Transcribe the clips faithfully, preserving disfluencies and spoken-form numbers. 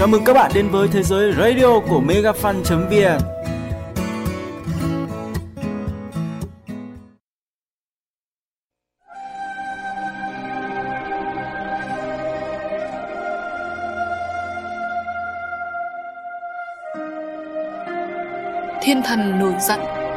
Chào mừng các bạn đến với thế giới radio của megafan chấm vn. Thiên thần nổi giận.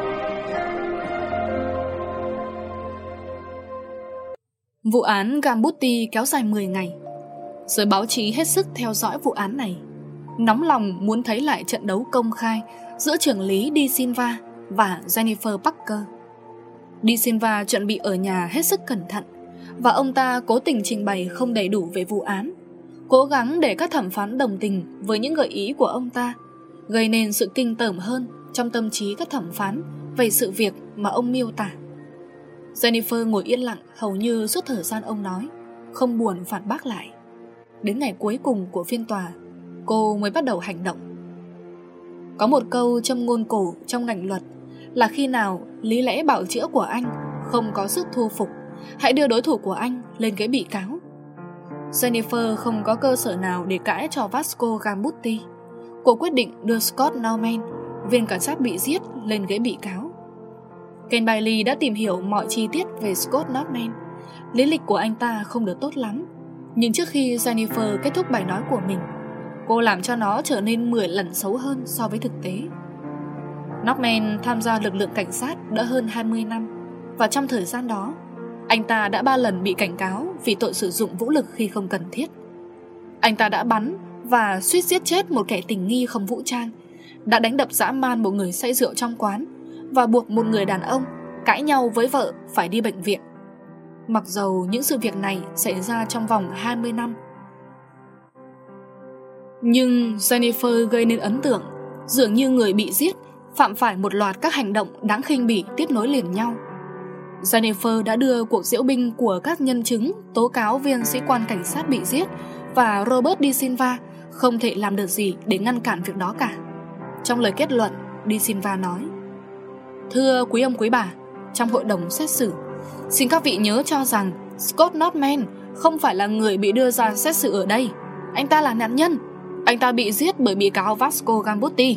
Vụ án Gambutti kéo dài mười ngày. Giới báo chí hết sức theo dõi vụ án này, nóng lòng muốn thấy lại trận đấu công khai giữa trưởng lý Di Silva và Jennifer Parker. Di Silva chuẩn bị ở nhà hết sức cẩn thận, và ông ta cố tình trình bày không đầy đủ về vụ án, cố gắng để các thẩm phán đồng tình với những gợi ý của ông ta, gây nên sự kinh tởm hơn trong tâm trí các thẩm phán về sự việc mà ông miêu tả. Jennifer ngồi yên lặng hầu như suốt thời gian ông nói, không buồn phản bác lại. Đến ngày cuối cùng của phiên tòa, cô mới bắt đầu hành động. Có một câu châm ngôn cổ trong ngành luật là khi nào lý lẽ bào chữa của anh không có sức thu phục, hãy đưa đối thủ của anh lên ghế bị cáo. Jennifer không có cơ sở nào để cãi cho Vasco Gambutti. Cô quyết định đưa Scott Norman, viên cảnh sát bị giết, lên ghế bị cáo. Ken Bailey đã tìm hiểu mọi chi tiết về Scott Norman. Lý lịch của anh ta không được tốt lắm, nhưng trước khi Jennifer kết thúc bài nói của mình, cô làm cho nó trở nên mười lần xấu hơn so với thực tế. Norman tham gia lực lượng cảnh sát đã hơn hai mươi năm, và trong thời gian đó, anh ta đã ba lần bị cảnh cáo vì tội sử dụng vũ lực khi không cần thiết. Anh ta đã bắn và suýt giết chết một kẻ tình nghi không vũ trang, đã đánh đập dã man một người say rượu trong quán, và buộc một người đàn ông cãi nhau với vợ phải đi bệnh viện. Mặc dầu những sự việc này xảy ra trong vòng hai mươi năm, nhưng Jennifer gây nên ấn tượng dường như người bị giết phạm phải một loạt các hành động đáng khinh bỉ tiếp nối liền nhau. Jennifer đã đưa cuộc diễu binh của các nhân chứng tố cáo viên sĩ quan cảnh sát bị giết và Robert Di Silva không thể làm được gì để ngăn cản việc đó cả. Trong lời kết luận, Di Silva nói: "Thưa quý ông quý bà, trong hội đồng xét xử, xin các vị nhớ cho rằng Scott Norman không phải là người bị đưa ra xét xử ở đây. Anh ta là nạn nhân. Anh ta bị giết bởi bị cáo Vasco Gambutti."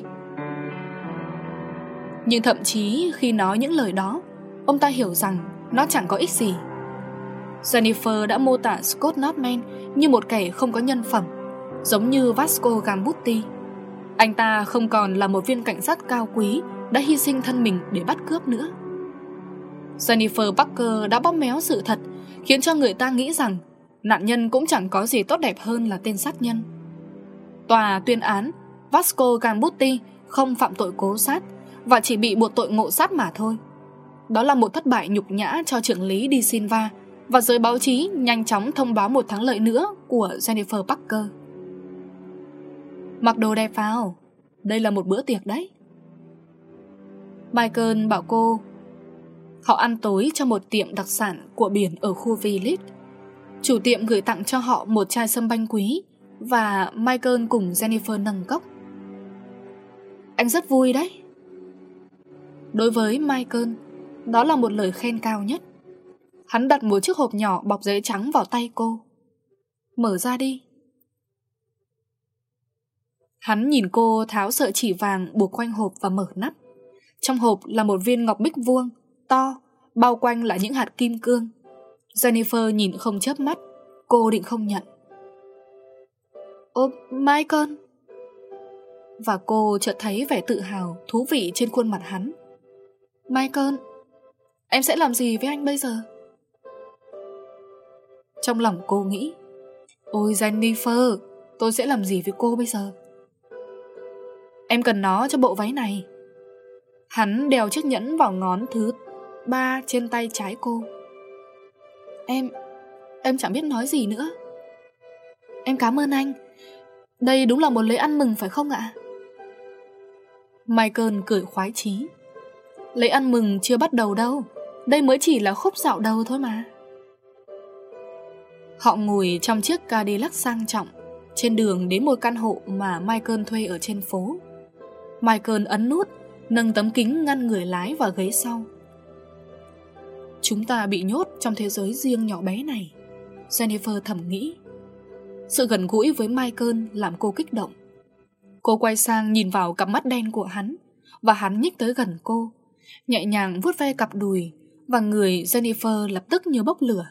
Nhưng thậm chí khi nói những lời đó, ông ta hiểu rằng nó chẳng có ích gì. Jennifer đã mô tả Scott Norman như một kẻ không có nhân phẩm, giống như Vasco Gambutti. Anh ta không còn là một viên cảnh sát cao quý đã hy sinh thân mình để bắt cướp nữa. Jennifer Parker đã bóp méo sự thật, khiến cho người ta nghĩ rằng nạn nhân cũng chẳng có gì tốt đẹp hơn là tên sát nhân. Tòa tuyên án Vasco Gambutti không phạm tội cố sát và chỉ bị buộc tội ngộ sát mà thôi. Đó là một thất bại nhục nhã cho trưởng lý Di Silva, và giới báo chí nhanh chóng thông báo một thắng lợi nữa của Jennifer Parker. "Mặc đồ đẹp vào, đây là một bữa tiệc đấy." Michael bảo cô. Họ ăn tối trong một tiệm đặc sản của biển ở khu Village. Chủ tiệm gửi tặng cho họ một chai sâm banh quý, và Michael cùng Jennifer nâng cốc. "Anh rất vui đấy." Đối với Michael, đó là một lời khen cao nhất. Hắn đặt một chiếc hộp nhỏ bọc giấy trắng vào tay cô. "Mở ra đi." Hắn nhìn cô tháo sợi chỉ vàng buộc quanh hộp và mở nắp. Trong hộp là một viên ngọc bích vuông, to, bao quanh là những hạt kim cương. Jennifer nhìn không chớp mắt. Cô định không nhận. "Ô, Michael." Và cô chợt thấy vẻ tự hào, thú vị trên khuôn mặt hắn. "Michael, em sẽ làm gì với anh bây giờ?" Trong lòng cô nghĩ, ôi Jennifer, tôi sẽ làm gì với cô bây giờ? "Em cần nó cho bộ váy này." Hắn đeo chiếc nhẫn vào ngón thứ ba trên tay trái cô. Em, em chẳng biết nói gì nữa." "Em cảm ơn anh. Đây đúng là một lễ ăn mừng phải không ạ?" Michael cười khoái chí. "Lễ ăn mừng chưa bắt đầu đâu. Đây mới chỉ là khúc dạo đầu thôi mà." Họ ngồi trong chiếc Cadillac sang trọng trên đường đến một căn hộ mà Michael thuê ở trên phố. Michael ấn nút, nâng tấm kính ngăn người lái và ghế sau. "Chúng ta bị nhốt trong thế giới riêng nhỏ bé này," Jennifer thầm nghĩ. Sự gần gũi với Michael làm cô kích động. Cô quay sang nhìn vào cặp mắt đen của hắn, và hắn nhích tới gần cô, nhẹ nhàng vuốt ve cặp đùi, và người Jennifer lập tức như bốc lửa.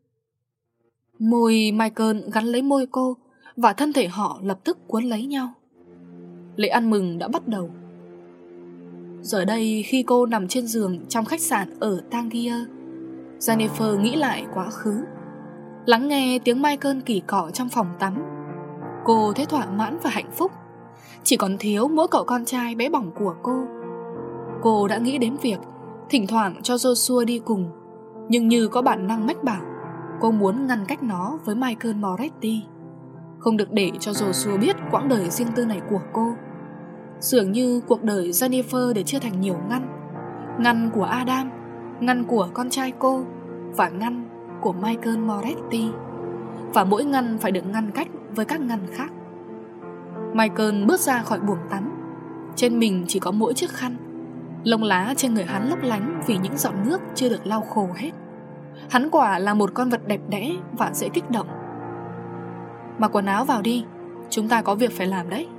Môi Michael gắn lấy môi cô, và thân thể họ lập tức cuốn lấy nhau. Lễ ăn mừng đã bắt đầu. Giờ đây khi cô nằm trên giường trong khách sạn ở Tangier, Jennifer nghĩ lại quá khứ, lắng nghe tiếng Michael kỳ cọ trong phòng tắm. Cô thấy thỏa mãn và hạnh phúc. Chỉ còn thiếu mỗi cậu con trai bé bỏng của cô. Cô đã nghĩ đến việc thỉnh thoảng cho Joshua đi cùng, nhưng như có bản năng mách bảo, cô muốn ngăn cách nó với Michael Moretti, không được để cho Joshua biết quãng đời riêng tư này của cô. Dường như cuộc đời Jennifer để chia thành nhiều ngăn: ngăn của Adam, ngăn của con trai cô, và ngăn của Michael Moretti. Và mỗi ngăn phải được ngăn cách với các ngăn khác. Michael bước ra khỏi buồng tắm. Trên mình chỉ có mỗi chiếc khăn. Lông lá trên người hắn lấp lánh vì những giọt nước chưa được lau khô hết. Hắn quả là một con vật đẹp đẽ và dễ kích động. Mặc quần áo vào đi, chúng ta có việc phải làm đấy.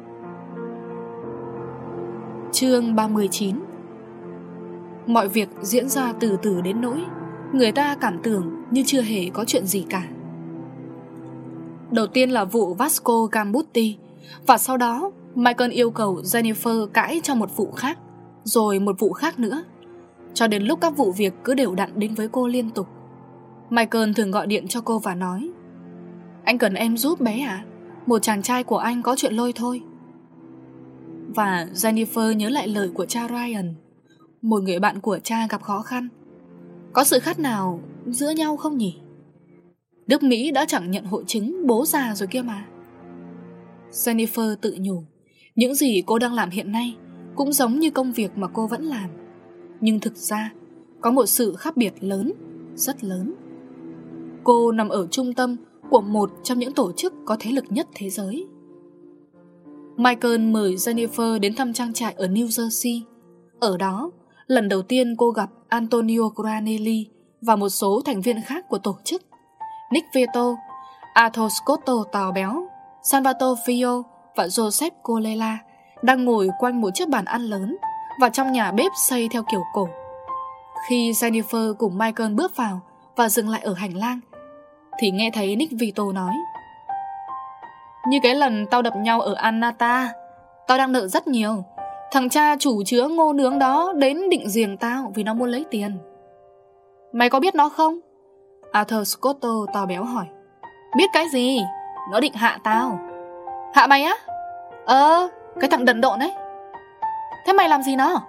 Chương ba mươi chín. Mọi việc diễn ra từ từ đến nỗi người ta cảm tưởng như chưa hề có chuyện gì cả. Đầu tiên là vụ Vasco Gambutti, và sau đó Michael yêu cầu Jennifer cãi cho một vụ khác, rồi một vụ khác nữa, cho đến lúc các vụ việc cứ đều đặn đến với cô liên tục. Michael thường gọi điện cho cô và nói: "Anh cần em giúp bé à? Một chàng trai của anh có chuyện lôi thôi." Và Jennifer nhớ lại lời của cha Ryan: một người bạn của cha gặp khó khăn. Có sự khác nào giữa nhau không nhỉ? Đức Mỹ đã chẳng nhận hội chứng bố già rồi kia mà. Jennifer tự nhủ, những gì cô đang làm hiện nay cũng giống như công việc mà cô vẫn làm. Nhưng thực ra có một sự khác biệt lớn, rất lớn. Cô nằm ở trung tâm của một trong những tổ chức có thế lực nhất thế giới. Michael mời Jennifer đến thăm trang trại ở New Jersey. Ở đó, lần đầu tiên cô gặp Antonio Granelli và một số thành viên khác của tổ chức: Nick Vieto, Arthur Scotto tào béo, Salvatore Fio và Joseph Colella đang ngồi quanh một chiếc bàn ăn lớn và trong nhà bếp xây theo kiểu cổ. Khi Jennifer cùng Michael bước vào và dừng lại ở hành lang, thì nghe thấy Nick Vieto nói: "Như cái lần tao đập nhau ở Annata, tao đang nợ rất nhiều. Thằng cha chủ chứa ngô nướng đó đến định giềng tao vì nó muốn lấy tiền. Mày có biết nó không?" Arthur Scotto tào béo hỏi. "Biết cái gì? Nó định hạ tao." "Hạ mày á?" "Ờ, cái thằng đần độn ấy." "Thế mày làm gì nó?"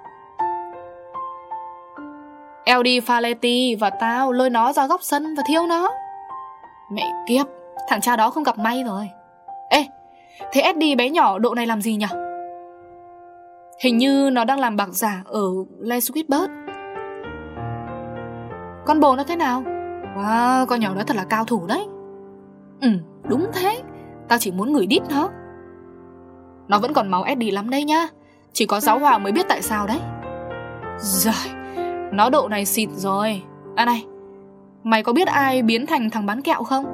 "Eldi Faletti và tao lôi nó ra góc sân và thiêu nó." "Mẹ kiếp, thằng cha đó không gặp may rồi." "Ê, thế Eddie bé nhỏ độ này làm gì nhỉ?" "Hình như nó đang làm bạc giả ở Les Whitbird." "Con bồ nó thế nào?" "Wow, con nhỏ đó thật là cao thủ đấy." "Ừ, đúng thế, tao chỉ muốn ngửi đít nó." "Nó vẫn còn máu Eddie lắm đây nhá. Chỉ có giáo hoàng mới biết tại sao đấy." "Giời, nó độ này xịt rồi. À này, mày có biết ai biến thành thằng bán kẹo không?"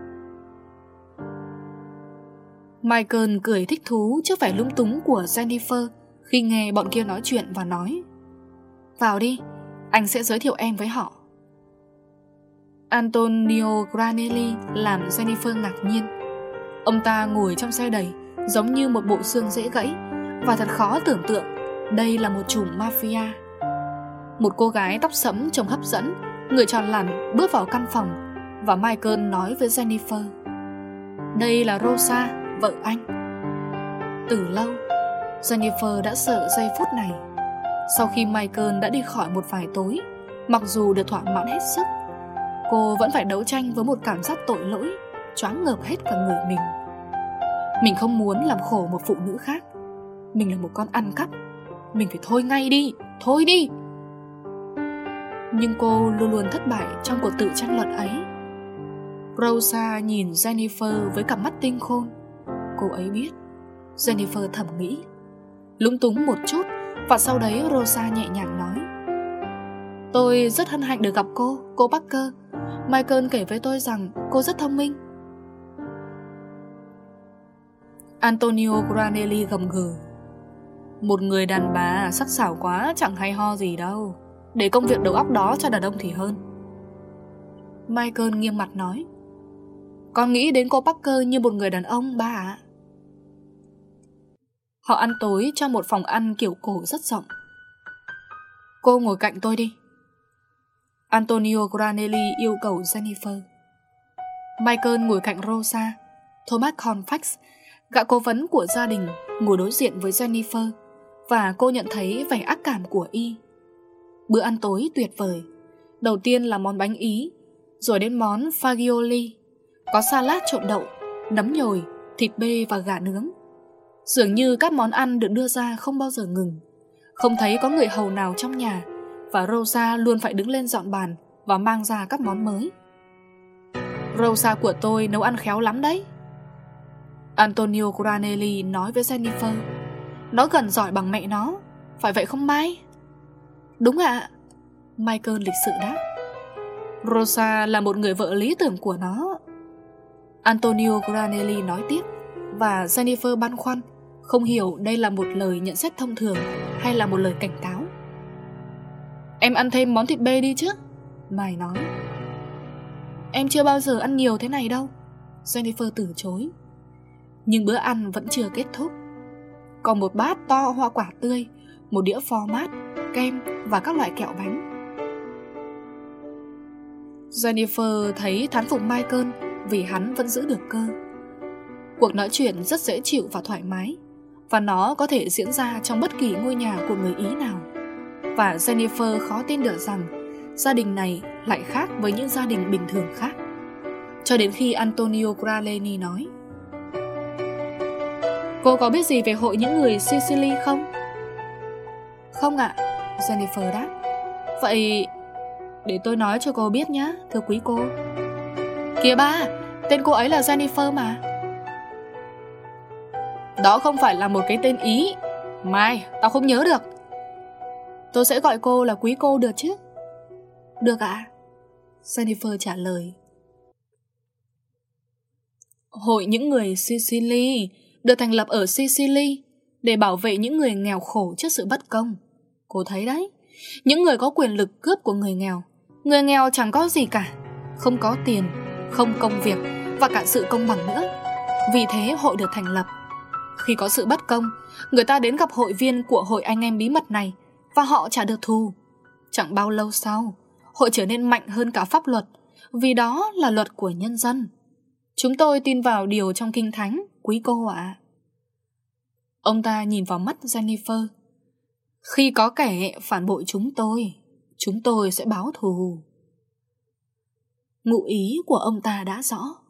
Michael cười thích thú trước vẻ lung túng của Jennifer khi nghe bọn kia nói chuyện và nói: "Vào đi, anh sẽ giới thiệu em với họ." Antonio Granelli làm Jennifer ngạc nhiên. Ông ta ngồi trong xe đẩy giống như một bộ xương dễ gãy, và thật khó tưởng tượng đây là một chùm mafia. Một cô gái tóc sẫm trông hấp dẫn, người tròn lẳn bước vào căn phòng, và Michael nói với Jennifer: "Đây là Rosa, vợ anh." Từ lâu, Jennifer đã sợ giây phút này. Sau khi Michael đã đi khỏi một vài tối, mặc dù được thỏa mãn hết sức, cô vẫn phải đấu tranh với một cảm giác tội lỗi choáng ngợp hết cả người mình. Mình không muốn làm khổ một phụ nữ khác. Mình là một con ăn cắp. Mình phải thôi ngay đi, thôi đi. Nhưng cô luôn luôn thất bại trong cuộc tự tranh luận ấy. Rosa nhìn Jennifer với cặp mắt tinh khôn. Cô ấy biết. Jennifer thầm nghĩ, lúng túng một chút, và sau đấy Rosa nhẹ nhàng nói: "Tôi rất hân hạnh được gặp cô, cô Parker. Michael kể với tôi rằng cô rất thông minh." Antonio Granelli gầm gừ. Một người đàn bà sắc sảo quá chẳng hay ho gì đâu. Để công việc đầu óc đó cho đàn ông thì hơn. Michael nghiêm mặt nói. Con nghĩ đến cô Parker như một người đàn ông ba ạ. Họ ăn tối trong một phòng ăn kiểu cổ rất rộng. Cô ngồi cạnh tôi đi, Antonio Granelli yêu cầu Jennifer. Michael ngồi cạnh Rosa. Thomas Colfax, gã cố vấn của gia đình, ngồi đối diện với Jennifer, và cô nhận thấy vẻ ác cảm của y. Bữa ăn tối tuyệt vời. Đầu tiên là món bánh Ý, rồi đến món fagioli, có salad trộn đậu, nấm nhồi, thịt bê và gà nướng. Dường như các món ăn được đưa ra không bao giờ ngừng. Không thấy có người hầu nào trong nhà, và Rosa luôn phải đứng lên dọn bàn và mang ra các món mới. Rosa của tôi nấu ăn khéo lắm đấy, Antonio Granelli nói với Jennifer. Nó gần giỏi bằng mẹ nó, phải vậy không Mai? Đúng ạ, Michael lịch sự đáp. Rosa là một người vợ lý tưởng của nó, Antonio Granelli nói tiếp. Và Jennifer băn khoăn, không hiểu đây là một lời nhận xét thông thường hay là một lời cảnh cáo. Em ăn thêm món thịt bê đi chứ, Mai nói. Em chưa bao giờ ăn nhiều thế này đâu, Jennifer từ chối. Nhưng bữa ăn vẫn chưa kết thúc. Còn một bát to hoa quả tươi, một đĩa phó mát, kem và các loại kẹo bánh. Jennifer thấy thán phục Michael vì hắn vẫn giữ được cơ. Cuộc nói chuyện rất dễ chịu và thoải mái, và nó có thể diễn ra trong bất kỳ ngôi nhà của người Ý nào. Và Jennifer khó tin được rằng gia đình này lại khác với những gia đình bình thường khác. Cho đến khi Antonio Granelli nói. Cô có biết gì về hội những người Sicily không? Không ạ, Jennifer đáp. Vậy để tôi nói cho cô biết nhé, thưa quý cô. Kìa ba, tên cô ấy là Jennifer mà. Đó không phải là một cái tên Ý. Mai, tao không nhớ được. Tôi sẽ gọi cô là quý cô được chứ? Được ạ, Jennifer trả lời. Hội những người Sicily được thành lập ở Sicily để bảo vệ những người nghèo khổ trước sự bất công. Cô thấy đấy, những người có quyền lực cướp của người nghèo. Người nghèo chẳng có gì cả, không có tiền, không công việc và cả sự công bằng nữa. Vì thế hội được thành lập. Khi có sự bất công, người ta đến gặp hội viên của hội anh em bí mật này và họ trả được thù. Chẳng bao lâu sau, hội trở nên mạnh hơn cả pháp luật, vì đó là luật của nhân dân. Chúng tôi tin vào điều trong Kinh Thánh, quý cô ạ. Ông ta nhìn vào mắt Jennifer. Khi có kẻ phản bội chúng tôi, chúng tôi sẽ báo thù. Ngụ ý của ông ta đã rõ.